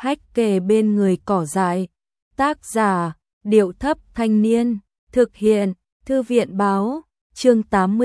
hách kề bên người cỏ dại. Tác giả, Điệu Thấp Thanh Niên, thực hiện, Thư viện Báo, chương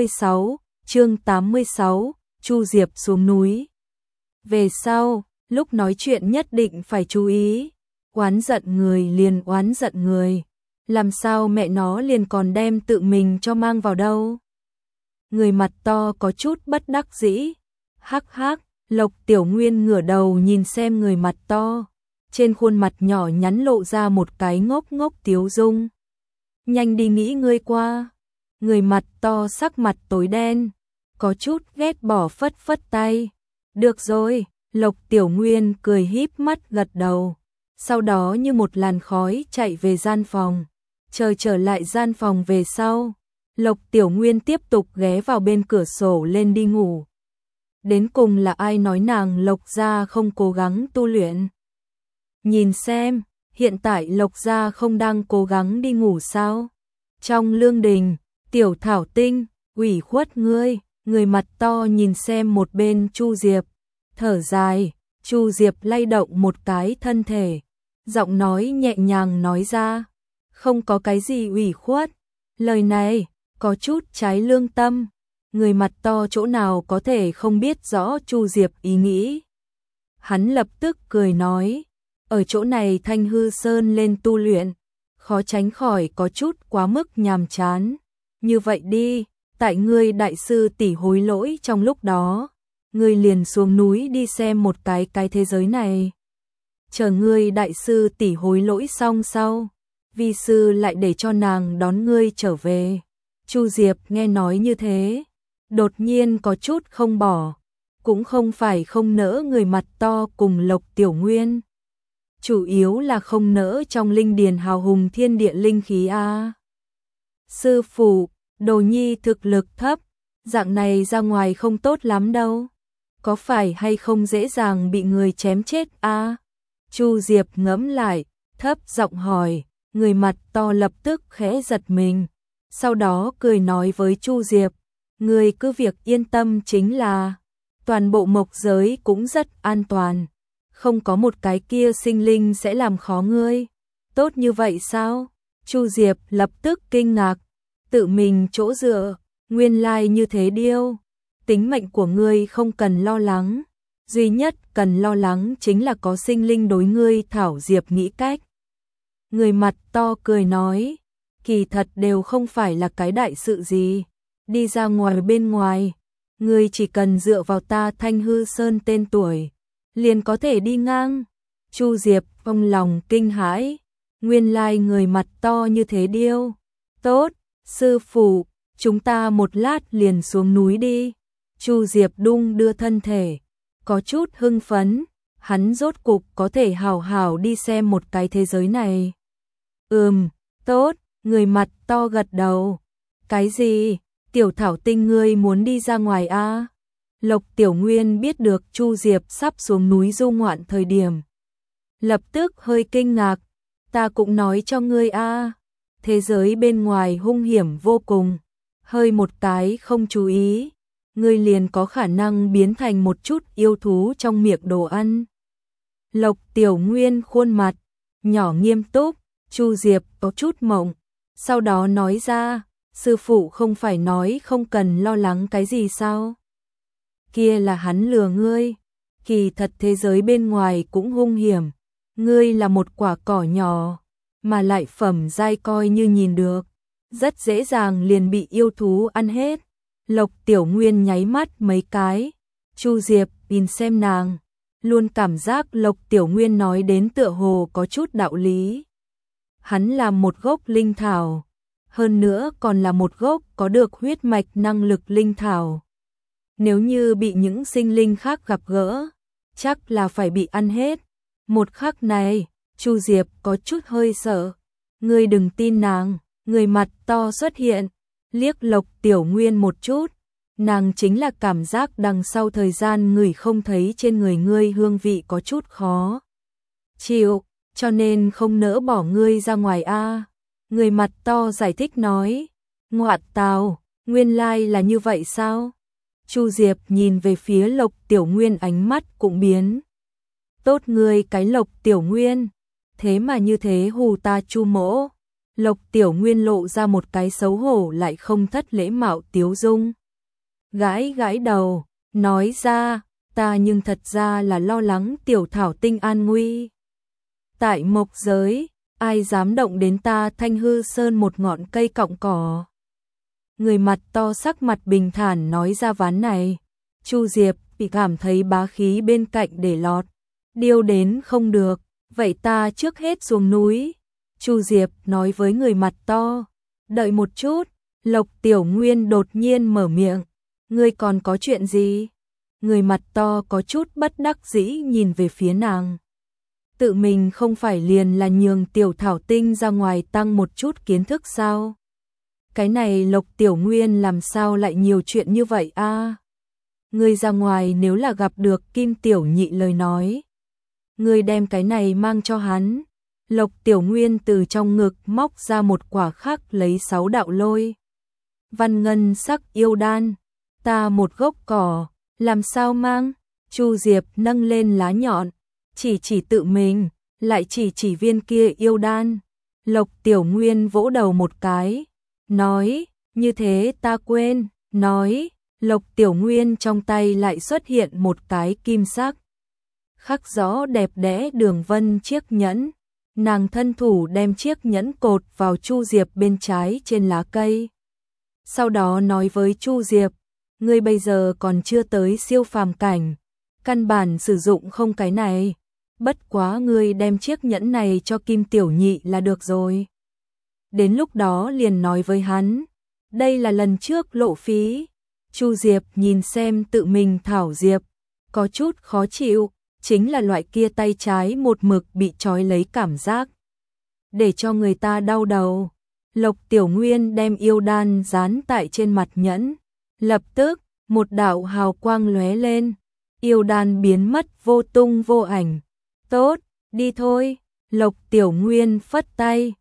86, Chu Diệp xuống núi. Về sau, lúc nói chuyện nhất định phải chú ý, oán giận người liền oán giận người, làm sao mẹ nó liền còn đem tự mình cho mang vào đâu. Người mặt to có chút bất đắc dĩ, hắc hắc. Lộc Tiểu Nguyên ngửa đầu nhìn xem người mặt to, trên khuôn mặt nhỏ nhắn lộ ra một cái ngốc ngốc tiếu dung. Nhanh đi nghĩ ngươi qua. Người mặt to sắc mặt tối đen, có chút ghét bỏ phất phất tay. Được rồi, Lộc Tiểu Nguyên cười híp mắt gật đầu, sau đó như một làn khói chạy về gian phòng. Chờ trở lại gian phòng về sau, Lộc Tiểu Nguyên tiếp tục ghé vào bên cửa sổ lên đi ngủ. Đến cùng là ai nói nàng Lộc gia không cố gắng tu luyện? Nhìn xem, hiện tại Lộc gia không đang cố gắng đi ngủ sao? Trong lương đình, Tiểu Thảo Tinh, ủy khuất ngươi, người mặt to nhìn xem một bên Chu Diệp, thở dài. Chu Diệp lay động một cái thân thể, giọng nói nhẹ nhàng nói ra, không có cái gì ủy khuất. Lời này có chút trái lương tâm. Người mặt to chỗ nào có thể không biết rõ Chu Diệp ý nghĩ. Hắn lập tức cười nói, ở chỗ này Thanh Hư Sơn lên tu luyện, khó tránh khỏi có chút quá mức nhàm chán. Như vậy đi, tại ngươi đại sư tỷ hối lỗi trong lúc đó, ngươi liền xuống núi đi xem một cái thế giới này. Chờ ngươi đại sư tỷ hối lỗi xong sau, vi sư lại để cho nàng đón ngươi trở về. Chu Diệp nghe nói như thế, đột nhiên có chút không bỏ, cũng không phải không nỡ người mặt to cùng Lộc Tiểu Nguyên. Chủ yếu là không nỡ trong linh điền hào hùng thiên địa linh khí a. Sư phụ, đồ nhi thực lực thấp, dạng này ra ngoài không tốt lắm đâu. Có phải hay không dễ dàng bị người chém chết a? Chu Diệp ngẫm lại, thấp giọng hỏi, người mặt to lập tức khẽ giật mình, sau đó cười nói với Chu Diệp, ngươi cứ việc yên tâm chính là, toàn bộ mộc giới cũng rất an toàn, không có một cái kia sinh linh sẽ làm khó ngươi. Tốt như vậy sao? Chu Diệp lập tức kinh ngạc, tự mình chỗ dựa, nguyên lai như thế điêu. Tính mệnh của ngươi không cần lo lắng, duy nhất cần lo lắng chính là có sinh linh đối ngươi thảo Diệp nghĩ cách. Người mặt to cười nói, kỳ thật đều không phải là cái đại sự gì. Đi ra ngoài bên ngoài, ngươi chỉ cần dựa vào ta Thanh Hư Sơn tên tuổi, liền có thể đi ngang. Chu Diệp trong lòng kinh hãi, nguyên lai người mặt to như thế điêu. Tốt, sư phụ, chúng ta một lát liền xuống núi đi. Chu Diệp đung đưa thân thể, có chút hưng phấn, hắn rốt cục có thể hào hào đi xem một cái thế giới này. Tốt, người mặt to gật đầu. Cái gì? Tiểu Thảo Tinh ngươi muốn đi ra ngoài a? Lộc Tiểu Nguyên biết được Chu Diệp sắp xuống núi du ngoạn thời điểm, lập tức hơi kinh ngạc, ta cũng nói cho ngươi a, thế giới bên ngoài hung hiểm vô cùng, hơi một cái không chú ý, ngươi liền có khả năng biến thành một chút yêu thú trong miệng đồ ăn. Lộc Tiểu Nguyên khuôn mặt nhỏ nghiêm túc, Chu Diệp có chút mộng, sau đó nói ra, sư phụ không phải nói không cần lo lắng cái gì sao? Kia là hắn lừa ngươi, kỳ thật thế giới bên ngoài cũng hung hiểm, ngươi là một quả cỏ nhỏ, mà lại phẩm giai coi như nhìn được, rất dễ dàng liền bị yêu thú ăn hết. Lộc Tiểu Nguyên nháy mắt mấy cái, Chu Diệp nhìn xem nàng, luôn cảm giác Lộc Tiểu Nguyên nói đến tựa hồ có chút đạo lý. Hắn là một gốc linh thảo, hơn nữa còn là một gốc có được huyết mạch năng lực linh thảo. Nếu như bị những sinh linh khác gặp gỡ, chắc là phải bị ăn hết. Một khắc này, Chu Diệp có chút hơi sợ. Ngươi đừng tin nàng, người mặt to xuất hiện, liếc Lộc Tiểu Nguyên một chút. Nàng chính là cảm giác đằng sau thời gian ngửi không thấy trên người ngươi hương vị có chút khó chịu, cho nên không nỡ bỏ ngươi ra ngoài a. Người mặt to giải thích nói, ngoạn tào, nguyên lai là như vậy sao? Chu Diệp nhìn về phía Lộc Tiểu Nguyên ánh mắt cũng biến. Tốt ngươi cái Lộc Tiểu Nguyên, thế mà như thế hù ta Chu mỗ. Lộc Tiểu Nguyên lộ ra một cái xấu hổ lại không thất lễ mạo tiếu dung. Gãi gãi đầu, nói ra, ta nhưng thật ra là lo lắng Tiểu Thảo Tinh an nguy. Tại mộc giới, ai dám động đến ta Thanh Hư Sơn một ngọn cây cọng cỏ. Người mặt to sắc mặt bình thản nói ra ván này. Chu Diệp bị cảm thấy bá khí bên cạnh để lọt. Điêu đến không được, vậy ta trước hết xuống núi. Chu Diệp nói với người mặt to. Đợi một chút, Lộc Tiểu Nguyên đột nhiên mở miệng. Ngươi còn có chuyện gì? Người mặt to có chút bất đắc dĩ nhìn về phía nàng. Tự mình không phải liền là nhường Tiểu Thảo Tinh ra ngoài tăng một chút kiến thức sao? Cái này Lộc Tiểu Nguyên làm sao lại nhiều chuyện như vậy a? Ngươi ra ngoài nếu là gặp được Kim Tiểu Nhị lời nói. Ngươi đem cái này mang cho hắn. Lộc Tiểu Nguyên từ trong ngực móc ra một quả khắc lấy 6 đạo lôi. Văn ngân sắc yêu đan. Ta một gốc cỏ, làm sao mang? Chu Diệp nâng lên lá nhọn, chỉ tự mình, lại chỉ viên kia yêu đan. Lộc Tiểu Nguyên vỗ đầu một cái, nói, như thế ta quên, nói, Lộc Tiểu Nguyên trong tay lại xuất hiện một cái kim sắc. Khắc rõ đẹp đẽ đường vân chiếc nhẫn, nàng thân thủ đem chiếc nhẫn cột vào Chu Diệp bên trái trên lá cây. Sau đó nói với Chu Diệp, ngươi bây giờ còn chưa tới siêu phàm cảnh, căn bản sử dụng không cái này, bất quá ngươi đem chiếc nhẫn này cho Kim Tiểu Nhị là được rồi. Đến lúc đó liền nói với hắn, đây là lần trước lộ phí. Chu Diệp nhìn xem tự mình thảo diệp, có chút khó chịu, chính là loại kia tay trái một mực bị trói lấy cảm giác, để cho người ta đau đầu. Lộc Tiểu Nguyên đem yêu đan dán tại trên mặt nhẫn, lập tức một đạo hào quang lóe lên, yêu đan biến mất vô tung vô ảnh. Tốt, đi thôi. Lộc Tiểu Nguyên phất tay,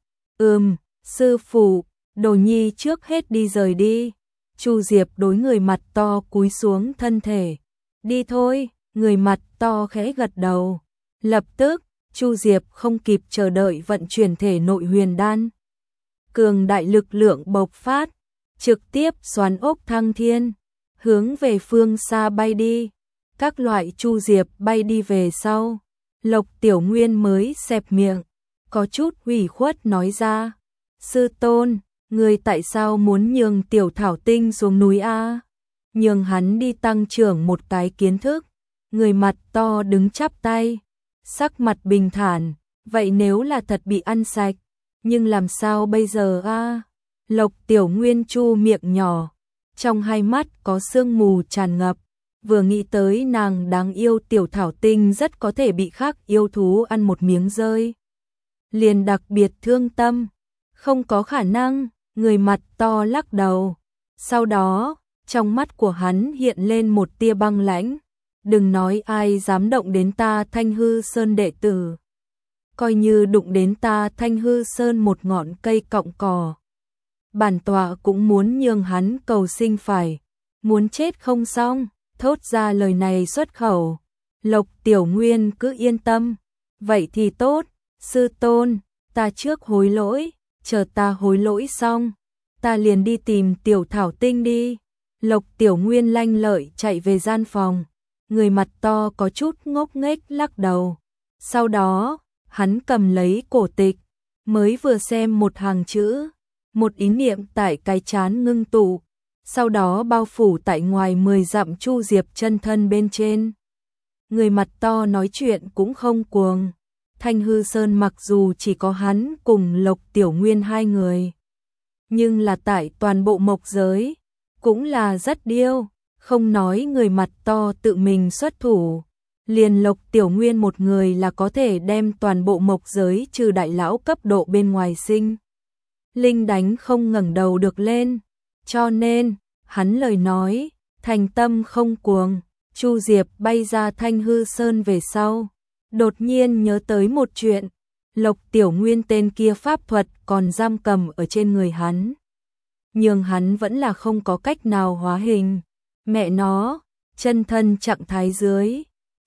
sư phụ, đồ nhi trước hết đi rời đi. Chu Diệp đối người mặt to cúi xuống thân thể, đi thôi. Người mặt to khẽ gật đầu. Lập tức, Chu Diệp không kịp chờ đợi vận chuyển thể nội huyền đan. Cường đại lực lượng bộc phát, trực tiếp xoắn ốc thăng thiên, hướng về phương xa bay đi. Các loại Chu Diệp bay đi về sau, Lộc Tiểu Nguyên mới xẹp miệng, có chút ủy khuất nói ra, sư tôn, người tại sao muốn nhường Tiểu Thảo Tinh xuống núi a? Nhường hắn đi tăng trưởng một cái kiến thức. Người mặt to đứng chắp tay, sắc mặt bình thản, vậy nếu là thật bị ăn sạch, nhưng làm sao bây giờ a? Lộc Tiểu Nguyên chu miệng nhỏ, trong hai mắt có sương mù tràn ngập, vừa nghĩ tới nàng đáng yêu Tiểu Thảo Tinh rất có thể bị khác yêu thú ăn một miếng rơi. Liền đặc biệt thương tâm, không có khả năng, người mặt to lắc đầu. Sau đó, trong mắt của hắn hiện lên một tia băng lãnh. Đừng nói ai dám động đến ta Thanh Hư Sơn đệ tử. Coi như đụng đến ta Thanh Hư Sơn một ngọn cây cọng cỏ, bản tọa cũng muốn nhường hắn cầu sinh phải. Muốn chết không xong, thốt ra lời này xuất khẩu. Lộc Tiểu Nguyên cứ yên tâm. Vậy thì tốt, sư tôn, ta trước hối lỗi, chờ ta hối lỗi xong, ta liền đi tìm Tiểu Thảo Tinh đi. Lộc Tiểu Nguyên lanh lợi chạy về gian phòng. Người mặt to có chút ngốc nghếch lắc đầu. Sau đó, hắn cầm lấy cổ tịch, mới vừa xem một hàng chữ, một ý niệm tại cái trán ngưng tụ, sau đó bao phủ tại ngoài 10 dặm Chu Diệp chân thân bên trên. Người mặt to nói chuyện cũng không cuồng. Thanh Hư Sơn mặc dù chỉ có hắn cùng Lộc Tiểu Nguyên hai người, nhưng là tại toàn bộ mộc giới, cũng là rất điêu. Không nói người mặt to tự mình xuất thủ, liền Lộc Tiểu Nguyên một người là có thể đem toàn bộ mộc giới trừ đại lão cấp độ bên ngoài sinh linh đánh không ngẩng đầu được lên. Cho nên, hắn lời nói, thành tâm không cuồng. Chu Diệp bay ra Thanh Hư Sơn về sau, đột nhiên nhớ tới một chuyện. Lộc Tiểu Nguyên tên kia pháp thuật còn giam cầm ở trên người hắn, nhưng hắn vẫn là không có cách nào hóa hình. Mẹ nó, chân thân trạng thái dưới,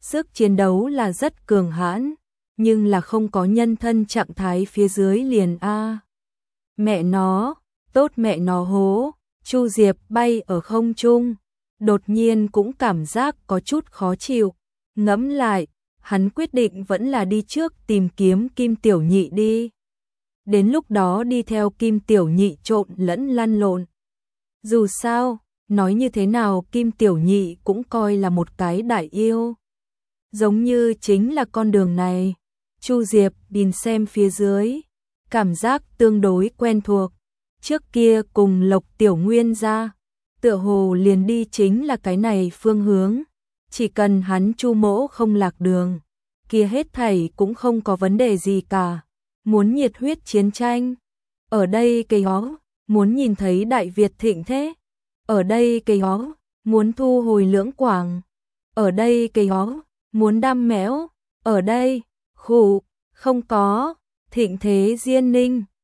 sức chiến đấu là rất cường hãn, nhưng là không có nhân thân trạng thái phía dưới liền a. Mẹ nó, tốt mẹ nó hố, Chu Diệp bay ở không trung, đột nhiên cũng cảm giác có chút khó chịu, ngẫm lại, hắn quyết định vẫn là đi trước tìm kiếm Kim Tiểu Nhị đi. Đến lúc đó đi theo Kim Tiểu Nhị trộn lẫn lăn lộn. Dù sao, nói như thế nào Kim Tiểu Nhị cũng coi là một cái đại yêu. Giống như chính là con đường này. Chu Diệp nhìn xem phía dưới, cảm giác tương đối quen thuộc. Trước kia cùng Lộc Tiểu Nguyên ra, tựa hồ liền đi chính là cái này phương hướng. Chỉ cần hắn Chu Mỗ không lạc đường, kia hết thảy cũng không có vấn đề gì cả. Muốn nhiệt huyết chiến tranh, ở đây cây hó, muốn nhìn thấy Đại Việt thịnh thế, ở đây cây hó, muốn thu hồi Lưỡng Quảng, ở đây cây hó, muốn đam mẽo, ở đây, khụ, không có, thịnh thế Diên Ninh.